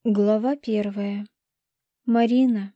Глава 1. Марина.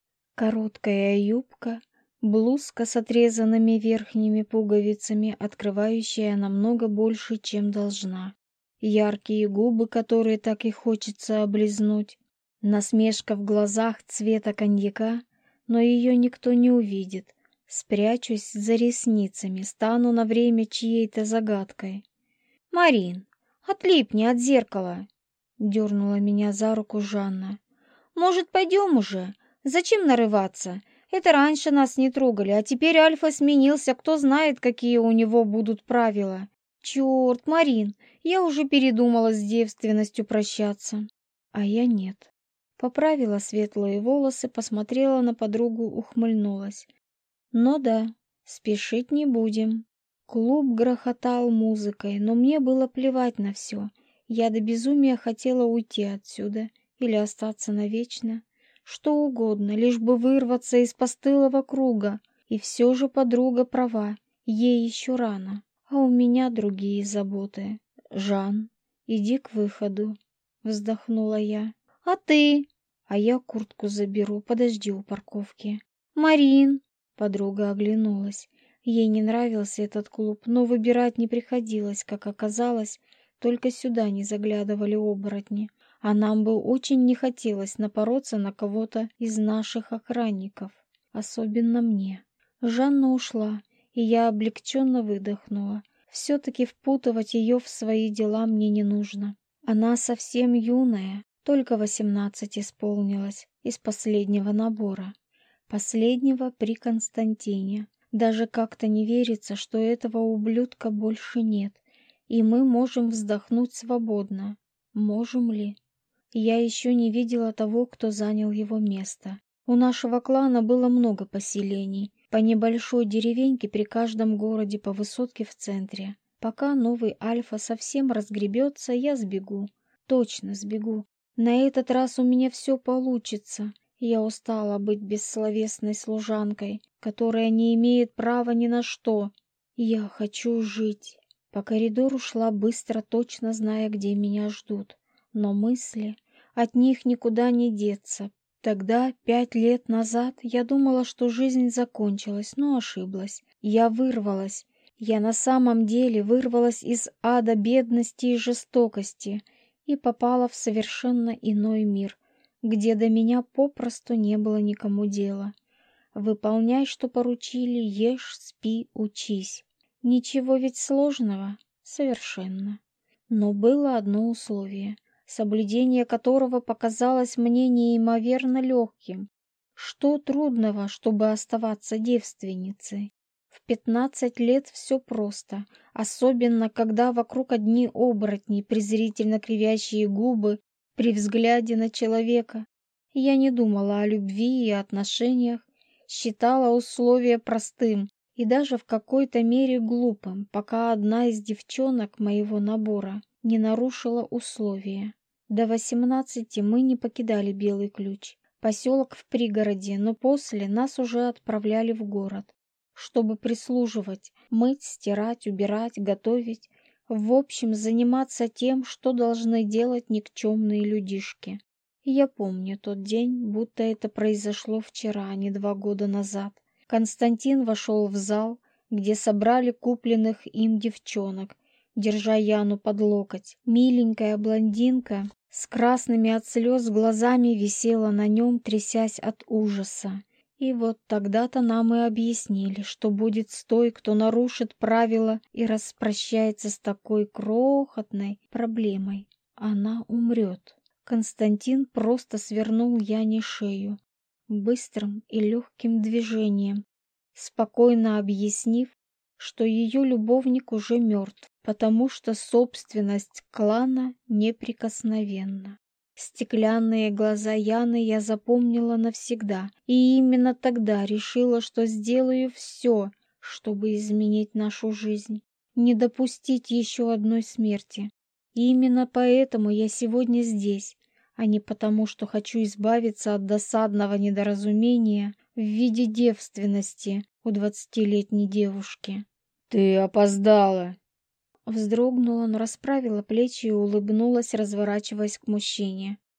Короткая юбка, блузка с отрезанными верхними пуговицами, открывающая намного больше, чем должна. Яркие губы, которые так и хочется облизнуть. Насмешка в глазах цвета коньяка, но ее никто не увидит. Спрячусь за ресницами, стану на время чьей-то загадкой. «Марин, отлипни от зеркала!» — дернула меня за руку Жанна. «Может, пойдем уже? Зачем нарываться? Это раньше нас не трогали, а теперь Альфа сменился, кто знает, какие у него будут правила. Черт, Марин, я уже передумала с девственностью прощаться». А я нет. Поправила светлые волосы, посмотрела на подругу, ухмыльнулась. «Ну да, спешить не будем». Клуб грохотал музыкой, но мне было плевать на все. Я до безумия хотела уйти отсюда или остаться навечно. Что угодно, лишь бы вырваться из постылого круга. И все же подруга права, ей еще рано, а у меня другие заботы. «Жан, иди к выходу», — вздохнула я. «А ты?» «А я куртку заберу, подожди у парковки». «Марин!» — подруга оглянулась. Ей не нравился этот клуб, но выбирать не приходилось, как оказалось, только сюда не заглядывали оборотни, а нам бы очень не хотелось напороться на кого-то из наших охранников, особенно мне. Жанна ушла, и я облегченно выдохнула. Все-таки впутывать ее в свои дела мне не нужно. Она совсем юная, только 18 исполнилось, из последнего набора. Последнего при Константине. Даже как-то не верится, что этого ублюдка больше нет, и мы можем вздохнуть свободно. Можем ли? Я еще не видела того, кто занял его место. У нашего клана было много поселений, по небольшой деревеньке при каждом городе, по высотке в центре. Пока новый Альфа совсем разгребется, я сбегу. Точно сбегу. На этот раз у меня все получится. Я устала быть бессловесной служанкой, которая не имеет права ни на что. Я хочу жить. По коридору шла быстро, точно зная, где меня ждут. Но мысли, от них никуда не деться. Тогда, 5 лет назад, я думала, что жизнь закончилась, но ошиблась. Я вырвалась. Я на самом деле вырвалась из ада бедности и жестокости и попала в совершенно иной мир, где до меня попросту не было никому дела. Выполняй, что поручили, ешь, спи, учись. Ничего ведь сложного, совершенно. Но было одно условие, соблюдение которого показалось мне неимоверно легким. Что трудного, чтобы оставаться девственницей? В 15 лет все просто, особенно когда вокруг одни оборотни, презрительно кривящие губы при взгляде на человека. Я не думала о любви и отношениях, считала условия простым и даже в какой-то мере глупым, пока одна из девчонок моего набора не нарушила условия. До 18 мы не покидали Белый Ключ, поселок в пригороде, но после нас уже отправляли в город, чтобы прислуживать, мыть, стирать, убирать, готовить, в общем, заниматься тем, что должны делать никчемные людишки. Я помню тот день, будто это произошло вчера, а не 2 года назад. Константин вошел в зал, где собрали купленных им девчонок, держа Яну под локоть. Миленькая блондинка с красными от слез глазами висела на нем, трясясь от ужаса. И вот тогда-то нам и объяснили, что будет с той, кто нарушит правила и распрощается с такой крохотной проблемой. Она умрет. Константин просто свернул Яне шею, быстрым и легким движением, спокойно объяснив, что ее любовник уже мертв, потому что собственность клана неприкосновенна. Стеклянные глаза Яны я запомнила навсегда, и именно тогда решила, что сделаю все, чтобы изменить нашу жизнь, не допустить еще одной смерти. И именно поэтому я сегодня здесь, а не потому, что хочу избавиться от досадного недоразумения в виде девственности у 20-летней девушки. «Ты опоздала!» Вздрогнула, но расправила плечи и улыбнулась, разворачиваясь к мужчине.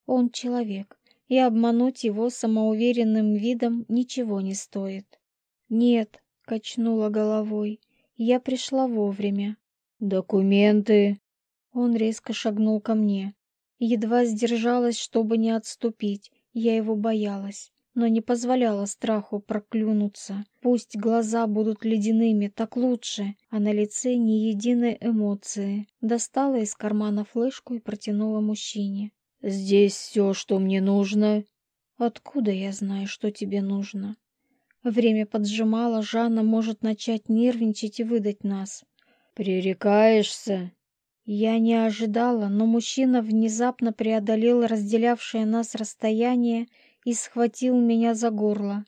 Он человек, и обмануть его самоуверенным видом ничего не стоит. «Нет», — качнула головой, — «я пришла вовремя». «Документы?» Он резко шагнул ко мне. Едва сдержалась, чтобы не отступить. Я его боялась, но не позволяла страху проклюнуться. Пусть глаза будут ледяными, так лучше, а на лице ни единой эмоции. Достала из кармана флешку и протянула мужчине. «Здесь все, что мне нужно». «Откуда я знаю, что тебе нужно?» Время поджимало, Жанна может начать нервничать и выдать нас. «Пререкаешься?» Я не ожидала, но мужчина внезапно преодолел разделявшее нас расстояние и схватил меня за горло.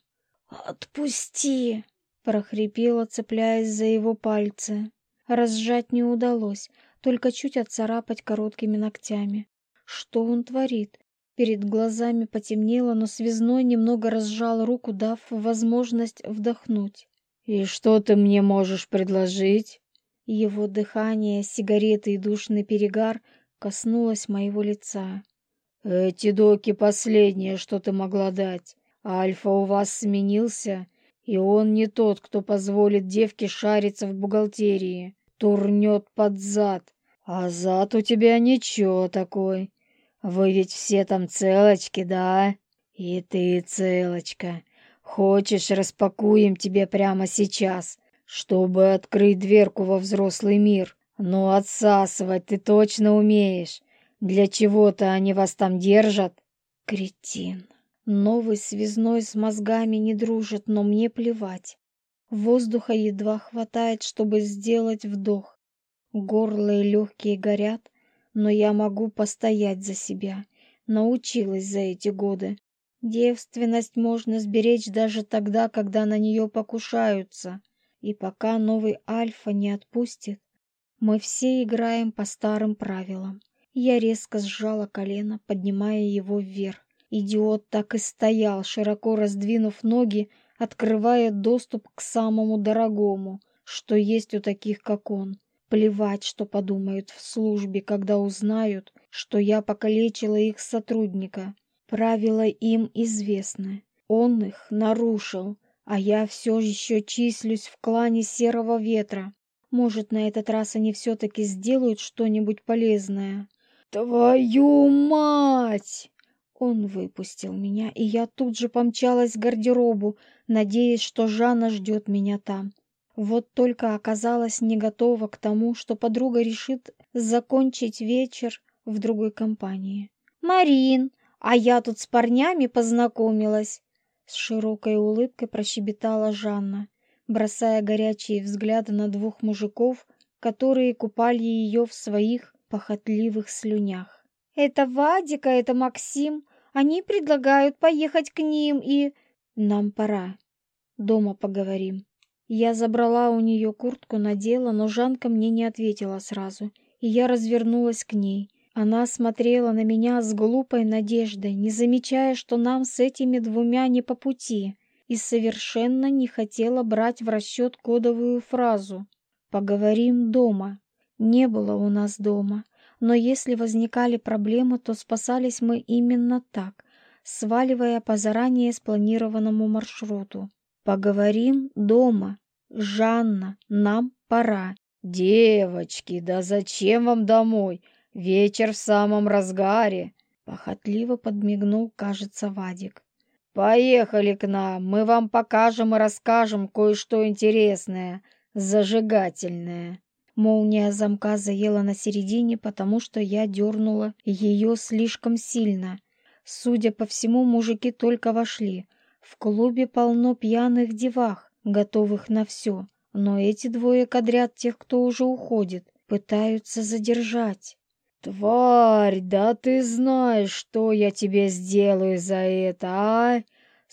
«Отпусти!» — прохрипела, цепляясь за его пальцы. Разжать не удалось, только чуть отцарапать короткими ногтями. Что он творит? Перед глазами потемнело, но связной немного разжал руку, дав возможность вдохнуть. «И что ты мне можешь предложить?» Его дыхание, сигареты и душный перегар коснулось моего лица. «Эти доки последнее, что ты могла дать. Альфа у вас сменился, и он не тот, кто позволит девке шариться в бухгалтерии. Турнет под зад. А зад у тебя ничего такой. Вы ведь все там целочки, да? И ты целочка. Хочешь, распакуем тебе прямо сейчас, чтобы открыть дверку во взрослый мир. Но отсасывать ты точно умеешь. Для чего-то они вас там держат?» Кретин. Новый связной с мозгами не дружит, но мне плевать. Воздуха едва хватает, чтобы сделать вдох. Горло и легкие горят, но я могу постоять за себя. Научилась за эти годы. Девственность можно сберечь даже тогда, когда на нее покушаются. И пока новый Альфа не отпустит, мы все играем по старым правилам. Я резко сжала колено, поднимая его вверх. Идиот так и стоял, широко раздвинув ноги, открывая доступ к самому дорогому, что есть у таких, как он. Плевать, что подумают в службе, когда узнают, что я покалечила их сотрудника. Правила им известны. Он их нарушил, а я все еще числюсь в клане Серого Ветра. Может, на этот раз они все-таки сделают что-нибудь полезное. «Твою мать!» Он выпустил меня, и я тут же помчалась к гардеробу, надеясь, что Жанна ждет меня там. Вот только оказалась не готова к тому, что подруга решит закончить вечер в другой компании. «Марин, а я тут с парнями познакомилась!» С широкой улыбкой прощебетала Жанна, бросая горячие взгляды на двух мужиков, которые купали ее в своих похотливых слюнях. «Это Вадика, это Максим. Они предлагают поехать к ним и...» «Нам пора. Дома поговорим». Я забрала у нее куртку, надела, но Жанка мне не ответила сразу, и я развернулась к ней. Она смотрела на меня с глупой надеждой, не замечая, что нам с этими двумя не по пути, и совершенно не хотела брать в расчет кодовую фразу «Поговорим дома». Не было у нас дома, но если возникали проблемы, то спасались мы именно так, сваливая по заранее спланированному маршруту. «Поговорим дома. Жанна, нам пора». «Девочки, да зачем вам домой? Вечер в самом разгаре!» Похотливо подмигнул, кажется, Вадик. «Поехали к нам, мы вам покажем и расскажем кое-что интересное, зажигательное». Молния замка заела на середине, потому что я дернула ее слишком сильно. Судя по всему, мужики только вошли. В клубе полно пьяных девах, готовых на все. Но эти двое кадрят тех, кто уже уходит, пытаются задержать. «Тварь, да ты знаешь, что я тебе сделаю за это, а?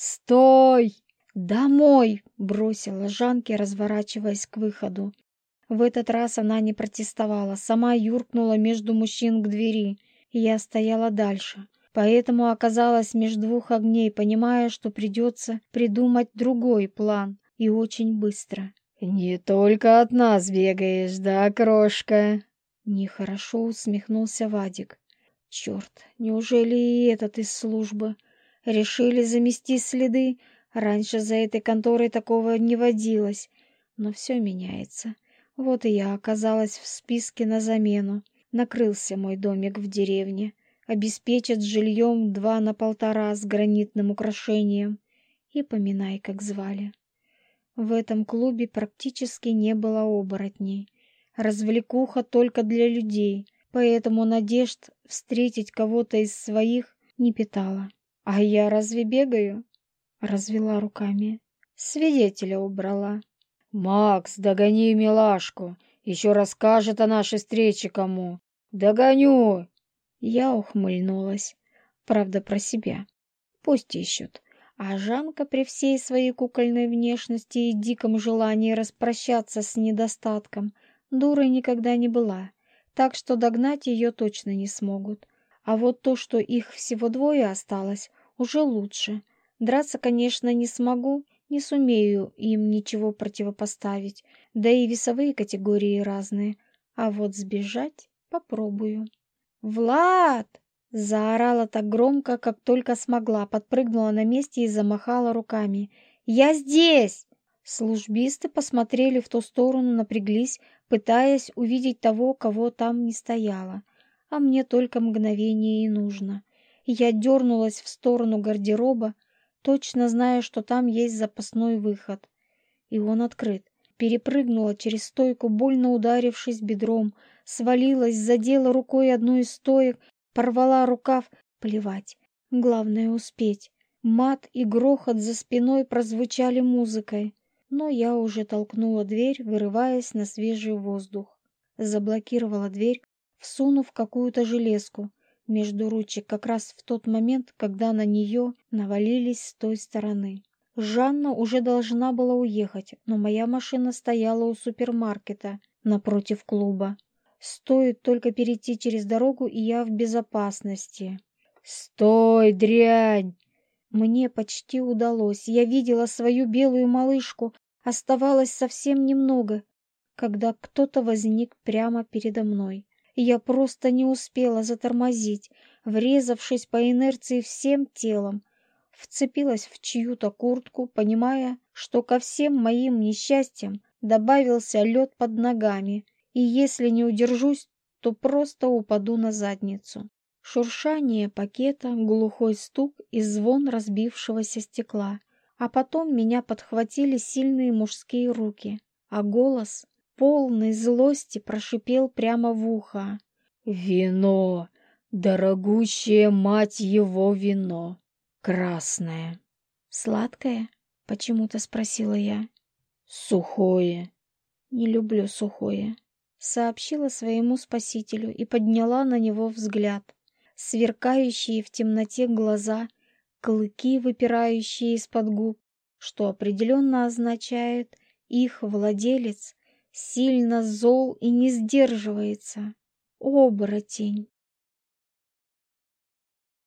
Стой!» «Домой!» — бросила Жанке, разворачиваясь к выходу. В этот раз она не протестовала, сама юркнула между мужчин к двери, и я стояла дальше. Поэтому оказалась между двух огней, понимая, что придется придумать другой план, и очень быстро. «Не только от нас бегаешь, да, крошка?» Нехорошо усмехнулся Вадик. Черт, неужели и этот из службы? Решили замести следы? Раньше за этой конторой такого не водилось. Но все меняется. Вот и я оказалась в списке на замену. Накрылся мой домик в деревне. Обеспечат жильем 2 на 1,5 с гранитным украшением. И поминай, как звали. В этом клубе практически не было оборотней. Развлекуха только для людей, поэтому надежд встретить кого-то из своих не питала. А я разве бегаю? Развела руками. Свидетеля убрала. «Макс, догони милашку! Еще расскажет о нашей встрече кому! Догоню!» Я ухмыльнулась. Правда, про себя. Пусть ищут. А Жанка при всей своей кукольной внешности и диком желании распрощаться с недостатком дурой никогда не была, так что догнать ее точно не смогут. А вот то, что их всего 2 осталось, уже лучше. Драться, конечно, не смогу, не сумею им ничего противопоставить, да и весовые категории разные. А вот сбежать попробую. «Влад!» Заорала так громко, как только смогла, подпрыгнула на месте и замахала руками. «Я здесь!» Службисты посмотрели в ту сторону, напряглись, пытаясь увидеть того, кого там не стояло. А мне только мгновение и нужно. Я дернулась в сторону гардероба, точно зная, что там есть запасной выход. И он открыт. Перепрыгнула через стойку, больно ударившись бедром, свалилась, задела рукой одну из стоек, порвала рукав. Плевать. Главное успеть. Мат и грохот за спиной прозвучали музыкой. Но я уже толкнула дверь, вырываясь на свежий воздух. Заблокировала дверь, всунув какую-то железку между ручек как раз в тот момент, когда на нее навалились с той стороны. Жанна уже должна была уехать, но моя машина стояла у супермаркета напротив клуба. Стоит только перейти через дорогу, и я в безопасности. «Стой, дрянь!» Мне почти удалось. Я видела свою белую малышку. Оставалось совсем немного, когда кто-то возник прямо передо мной. Я просто не успела затормозить, врезавшись по инерции всем телом. Вцепилась в чью-то куртку, понимая, что ко всем моим несчастьям добавился лед под ногами, и если не удержусь, то просто упаду на задницу. Шуршание пакета, глухой стук и звон разбившегося стекла. А потом меня подхватили сильные мужские руки, а голос, полный злости, прошипел прямо в ухо. «Вино! Дорогущее, мать его, вино! Красное!» «Сладкое?» — почему-то спросила я. «Сухое!» «Не люблю сухое», — сообщила своему спасителю и подняла на него взгляд. Сверкающие в темноте глаза, клыки, выпирающие из-под губ, что определенно означает, их владелец сильно зол и не сдерживается. Оборотень.